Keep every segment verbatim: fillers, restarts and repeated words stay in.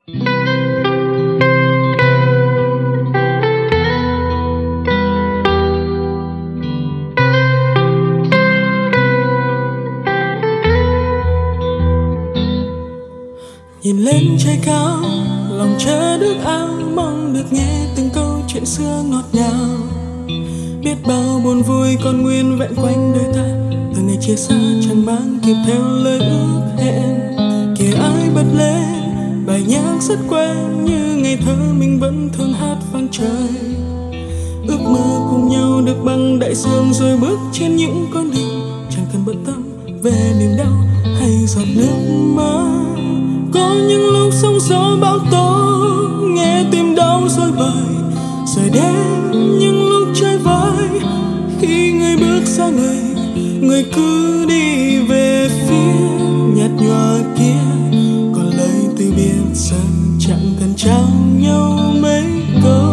Nhìn lên trời cao, lòng chờ ước ao, mong được nghe từng câu chuyện xưa ngọt ngào. Biết bao buồn vui còn nguyên vẹn quanh đời ta, từ ngày chia xa chẳng mang kịp theo lời ước hẹn. Kìa ai bật lên bài nhạc rất quen, như ngày thơ mình vẫn thường hát vang trời. Ước mơ cùng nhau được băng đại dương, rồi bước trên những con đường chẳng cần bận tâm về niềm đau hay giọt nước mắt. Có những lúc sóng gió bão tố, nghe tim đau rối bời, rồi đến những lúc chơi vơi. Khi người bước xa người, người cứ đi về phía nhạt nhòa kia. Còn lời từ biệt giờ chẳng cần trao nhau mấy câu.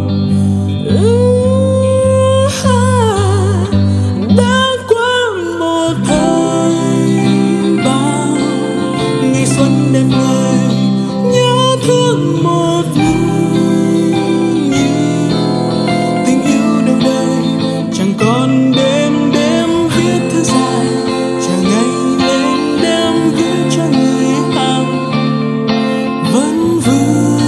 Đã qua một thời bao ngày xuân đẹp ngời, nhớ thương một người nhiều. Tình yêu đâu đây chẳng còn đêm đêm viết thư dài, chờ ngày lên đem viết cho người hàng. Vẫn vương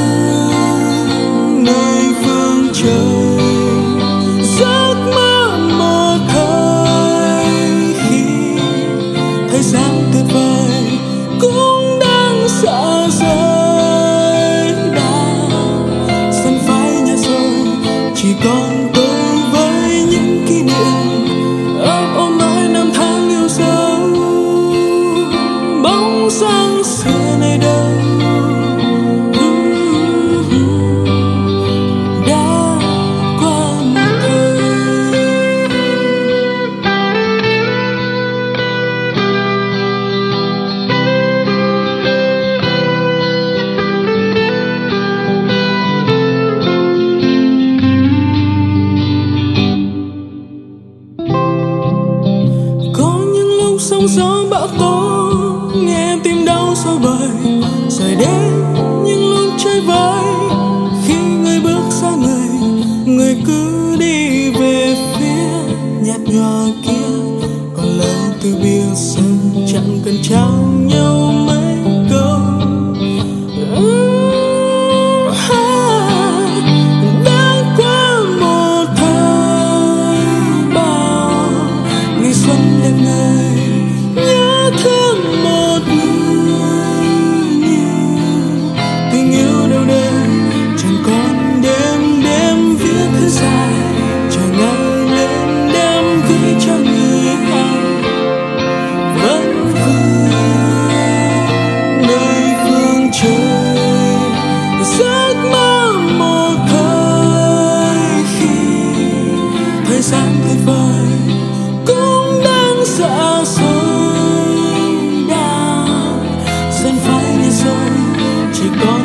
nơi phương trời, giấc mơ một thời khi thời gian tuyệt vời cũng đang xa rời. Đã sân phai nhà rồi, chỉ còn tôi với những kỷ niệm ấp ôm mãi năm tháng yêu dấu. Bóng dáng xưa này đâu đã qua một thời. Có những lúc sóng gió bão tố, nghe tim đau rối bời, rồi đến những lúc chơi vơi. Khi người bước xa người, người cứ đi về phía nhạt nhòa kia. Còn lời từ biệt giờ chẳng cần trao nhau mấy câu. Đã qua một thời bao ngày xuân đẹp ngời, nhớ thương một người nhiều. Tình yêu đâu đây chẳng còn đêm đêm viết thư dài, chờ ngày lên đem gửi cho người hàng. Vẫn vương nơi phương trời, giấc mơ một thời khi thời gian tuyệt vời cũng đang xa xôi. Đã dần phai đi rồi, chỉ còn